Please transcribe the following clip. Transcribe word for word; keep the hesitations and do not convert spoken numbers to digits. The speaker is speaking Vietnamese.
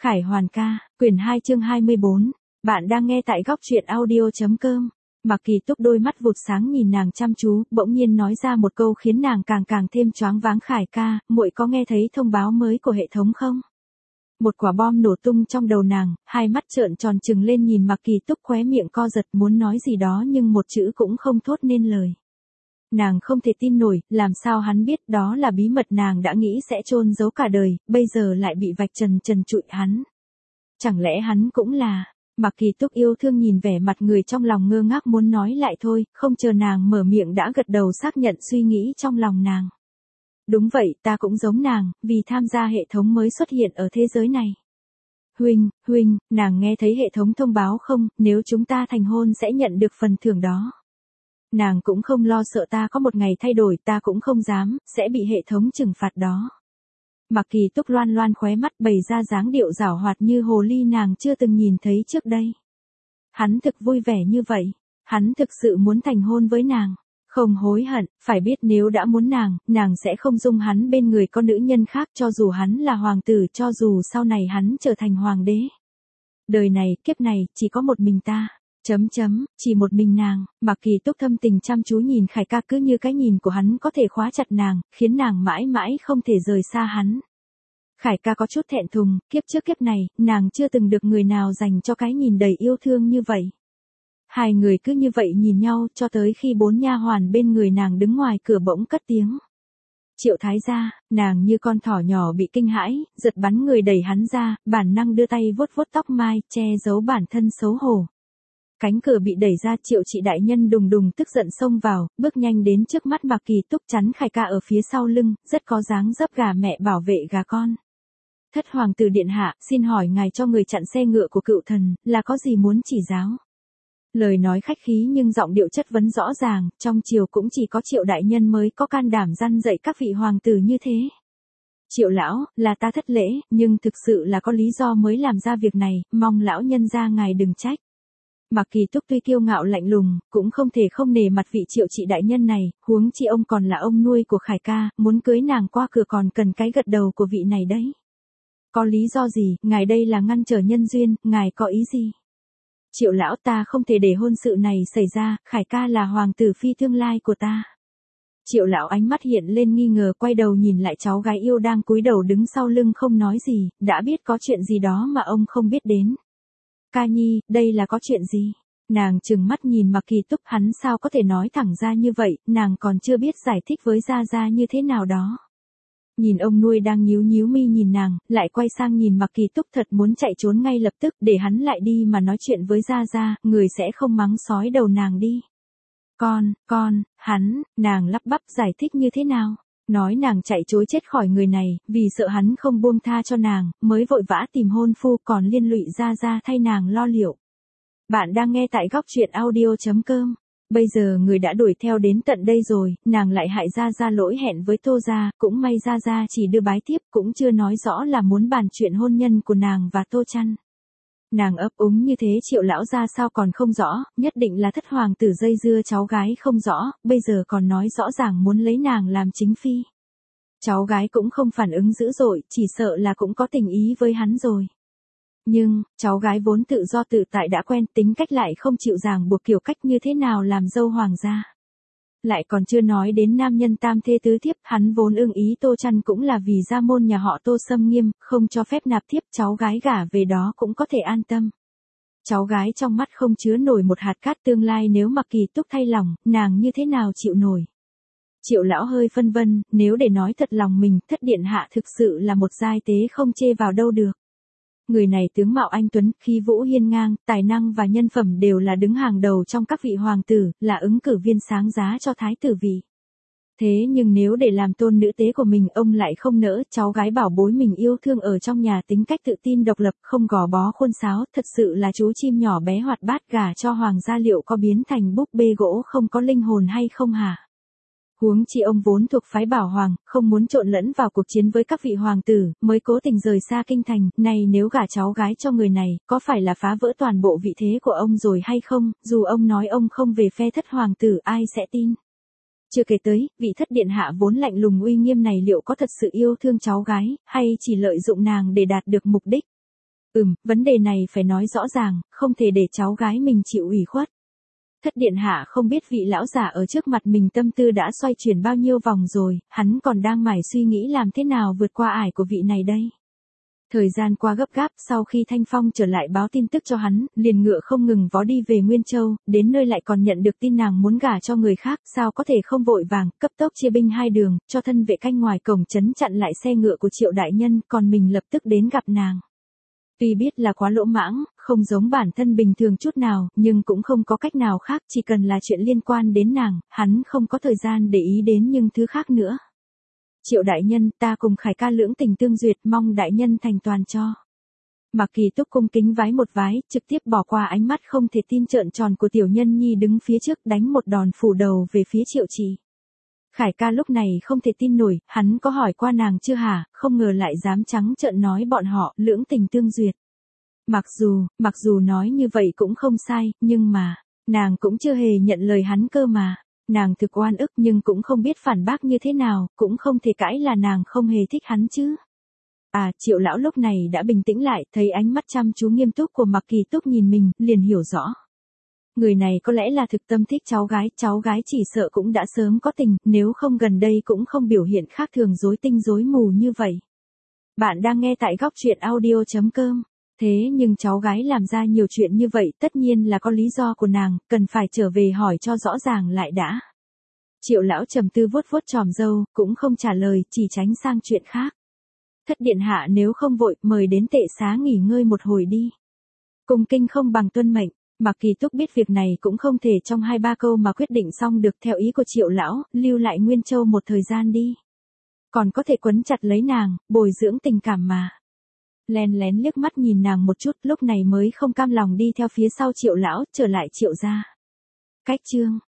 Khải Hoàn ca, quyển hai chương hai mươi bốn. Bạn đang nghe tại góc truyện audio.com. Mạc Kỳ Túc đôi mắt vụt sáng nhìn nàng chăm chú, bỗng nhiên nói ra một câu khiến nàng càng càng thêm choáng váng. Khải ca, muội có nghe thấy thông báo mới của hệ thống không? Một quả bom nổ tung trong đầu nàng, hai mắt trợn tròn trừng lên nhìn Mạc Kỳ Túc, khóe miệng co giật muốn nói gì đó nhưng một chữ cũng không thốt nên lời. Nàng không thể tin nổi, làm sao hắn biết đó là bí mật nàng đã nghĩ sẽ chôn giấu cả đời, bây giờ lại bị vạch trần trần trụi hắn. Chẳng lẽ hắn cũng là... Mạc Kỳ Túc yêu thương nhìn vẻ mặt người trong lòng ngơ ngác muốn nói lại thôi, không chờ nàng mở miệng đã gật đầu xác nhận suy nghĩ trong lòng nàng. Đúng vậy, ta cũng giống nàng, vì tham gia hệ thống mới xuất hiện ở thế giới này. Huynh, huynh, nàng nghe thấy hệ thống thông báo không, nếu chúng ta thành hôn sẽ nhận được phần thưởng đó. Nàng cũng không lo sợ ta có một ngày thay đổi, ta cũng không dám, sẽ bị hệ thống trừng phạt đó. Mạc Kỳ Túc loan loan khóe mắt bày ra dáng điệu giảo hoạt như hồ ly nàng chưa từng nhìn thấy trước đây. Hắn thực vui vẻ như vậy, hắn thực sự muốn thành hôn với nàng, không hối hận, phải biết nếu đã muốn nàng, nàng sẽ không dung hắn bên người có nữ nhân khác cho dù hắn là hoàng tử, cho dù sau này hắn trở thành hoàng đế. Đời này, kiếp này, chỉ có một mình ta. Chấm chấm, chỉ một mình nàng. Mạc Kỳ Túc thâm tình chăm chú nhìn Khải ca, cứ như cái nhìn của hắn có thể khóa chặt nàng, khiến nàng mãi mãi không thể rời xa hắn. Khải ca có chút thẹn thùng, kiếp trước kiếp này, nàng chưa từng được người nào dành cho cái nhìn đầy yêu thương như vậy. Hai người cứ như vậy nhìn nhau cho tới khi bốn nha hoàn bên người nàng đứng ngoài cửa bỗng cất tiếng. Triệu thái gia, nàng như con thỏ nhỏ bị kinh hãi, giật bắn người đẩy hắn ra, bản năng đưa tay vuốt vuốt tóc mai, che giấu bản thân xấu hổ. Cánh cửa bị đẩy ra, Triệu chị đại nhân đùng đùng tức giận xông vào, bước nhanh đến trước mắt Mạc Kỳ Túc chắn Khải ca ở phía sau lưng, rất có dáng dấp gà mẹ bảo vệ gà con. Thất hoàng tử điện hạ, xin hỏi ngài cho người chặn xe ngựa của cựu thần, là có gì muốn chỉ giáo? Lời nói khách khí nhưng giọng điệu chất vấn rõ ràng, trong triều cũng chỉ có Triệu đại nhân mới có can đảm răn dạy các vị hoàng tử như thế. Triệu lão, là ta thất lễ, nhưng thực sự là có lý do mới làm ra việc này, mong lão nhân gia ngài đừng trách. Mạc Kỳ Túc tuy kiêu ngạo lạnh lùng, cũng không thể không nể mặt vị Triệu chị đại nhân này, huống chi ông còn là ông nuôi của Khải ca, muốn cưới nàng qua cửa còn cần cái gật đầu của vị này đấy. Có lý do gì, ngài đây là ngăn trở nhân duyên, ngài có ý gì? Triệu lão, ta không thể để hôn sự này xảy ra, Khải ca là hoàng tử phi tương lai của ta. Triệu lão ánh mắt hiện lên nghi ngờ, quay đầu nhìn lại cháu gái yêu đang cúi đầu đứng sau lưng không nói gì, đã biết có chuyện gì đó mà ông không biết đến. Ca nhi, đây là có chuyện gì? Nàng trừng mắt nhìn Mạc Kỳ Túc, hắn sao có thể nói thẳng ra như vậy, nàng còn chưa biết giải thích với Gia Gia như thế nào đó. Nhìn ông nuôi đang nhíu nhíu mi nhìn nàng, lại quay sang nhìn Mạc Kỳ Túc thật muốn chạy trốn ngay lập tức để hắn lại đi mà nói chuyện với Gia Gia, người sẽ không mắng sói đầu nàng đi. Con, con, hắn, nàng lắp bắp giải thích như thế nào? Nói nàng chạy trối chết khỏi người này, vì sợ hắn không buông tha cho nàng, mới vội vã tìm hôn phu còn liên lụy Gia Gia thay nàng lo liệu. Bạn đang nghe tại góc truyện audio.com. Bây giờ người đã đuổi theo đến tận đây rồi, nàng lại hại Gia Gia lỗi hẹn với Tô Gia, cũng may Gia Gia chỉ đưa bái tiếp, cũng chưa nói rõ là muốn bàn chuyện hôn nhân của nàng và Tô Chăn. Nàng ấp úng như thế Triệu lão gia sao còn không rõ, nhất định là thất hoàng tử dây dưa cháu gái không rõ, bây giờ còn nói rõ ràng muốn lấy nàng làm chính phi. Cháu gái cũng không phản ứng dữ dội, chỉ sợ là cũng có tình ý với hắn rồi. Nhưng, cháu gái vốn tự do tự tại đã quen, tính cách lại không chịu ràng buộc kiểu cách như thế nào làm dâu hoàng gia. Lại còn chưa nói đến nam nhân tam thê tứ thiếp, hắn vốn ưng ý Tô Chăn cũng là vì gia môn nhà họ Tô xâm nghiêm, không cho phép nạp thiếp, cháu gái gả về đó cũng có thể an tâm. Cháu gái trong mắt không chứa nổi một hạt cát, tương lai nếu Mạc Kỳ Túc thay lòng, nàng như thế nào chịu nổi. Triệu lão hơi phân vân, nếu để nói thật lòng mình, thất điện hạ thực sự là một giai tế không chê vào đâu được. Người này tướng mạo anh tuấn, khí vũ hiên ngang, tài năng và nhân phẩm đều là đứng hàng đầu trong các vị hoàng tử, là ứng cử viên sáng giá cho thái tử vị. Thế nhưng nếu để làm tôn nữ tế của mình, ông lại không nỡ, cháu gái bảo bối mình yêu thương ở trong nhà tính cách tự tin độc lập, không gò bó khuôn sáo, thật sự là chú chim nhỏ bé hoạt bát gả cho hoàng gia liệu có biến thành búp bê gỗ không có linh hồn hay không hả? Huống chi ông vốn thuộc phái Bảo Hoàng, không muốn trộn lẫn vào cuộc chiến với các vị hoàng tử, mới cố tình rời xa kinh thành, này nếu gả cháu gái cho người này, có phải là phá vỡ toàn bộ vị thế của ông rồi hay không, dù ông nói ông không về phe thất hoàng tử ai sẽ tin. Chưa kể tới, vị thất điện hạ vốn lạnh lùng uy nghiêm này liệu có thật sự yêu thương cháu gái, hay chỉ lợi dụng nàng để đạt được mục đích. Ừm, vấn đề này phải nói rõ ràng, không thể để cháu gái mình chịu ủy khuất. Thất điện hạ không biết vị lão giả ở trước mặt mình tâm tư đã xoay chuyển bao nhiêu vòng rồi, hắn còn đang mải suy nghĩ làm thế nào vượt qua ải của vị này đây. Thời gian qua gấp gáp, sau khi Thanh Phong trở lại báo tin tức cho hắn, liền ngựa không ngừng vó đi về Nguyên Châu, đến nơi lại còn nhận được tin nàng muốn gả cho người khác, sao có thể không vội vàng, cấp tốc chia binh hai đường, cho thân vệ canh ngoài cổng trấn chặn lại xe ngựa của Triệu đại nhân, còn mình lập tức đến gặp nàng. Tuy biết là quá lỗ mãng, không giống bản thân bình thường chút nào, nhưng cũng không có cách nào khác, chỉ cần là chuyện liên quan đến nàng, hắn không có thời gian để ý đến những thứ khác nữa. Triệu đại nhân, ta cùng Khải ca lưỡng tình tương duyệt, mong đại nhân thành toàn cho. Mạc Kỳ Túc cung kính vái một vái, trực tiếp bỏ qua ánh mắt không thể tin trợn tròn của tiểu nhân nhi đứng phía trước, đánh một đòn phủ đầu về phía Triệu Trì. Khải ca lúc này không thể tin nổi, hắn có hỏi qua nàng chưa hả, không ngờ lại dám trắng trợn nói bọn họ lưỡng tình tương duyệt. Mặc dù, mặc dù nói như vậy cũng không sai, nhưng mà, nàng cũng chưa hề nhận lời hắn cơ mà. Nàng thực oan ức nhưng cũng không biết phản bác như thế nào, cũng không thể cãi là nàng không hề thích hắn chứ. À, Triệu lão lúc này đã bình tĩnh lại, thấy ánh mắt chăm chú nghiêm túc của Mạc Kỳ Túc nhìn mình, liền hiểu rõ. Người này có lẽ là thực tâm thích cháu gái, cháu gái chỉ sợ cũng đã sớm có tình, nếu không gần đây cũng không biểu hiện khác thường rối tinh rối mù như vậy. Bạn đang nghe tại góc truyện audio chấm com. Thế nhưng cháu gái làm ra nhiều chuyện như vậy tất nhiên là có lý do của nàng, cần phải trở về hỏi cho rõ ràng lại đã. Triệu lão trầm tư vuốt vuốt chòm râu, cũng không trả lời, chỉ tránh sang chuyện khác. Thất điện hạ nếu không vội, mời đến tệ xá nghỉ ngơi một hồi đi. Cung kinh không bằng tuân mệnh, Mạc Kỳ Túc biết việc này cũng không thể trong hai ba câu mà quyết định xong được, theo ý của Triệu lão, lưu lại Nguyên Châu một thời gian đi. Còn có thể quấn chặt lấy nàng, bồi dưỡng tình cảm mà. Len lén liếc mắt nhìn nàng một chút, lúc này mới không cam lòng đi theo phía sau Triệu lão, trở lại Triệu gia. Cách chương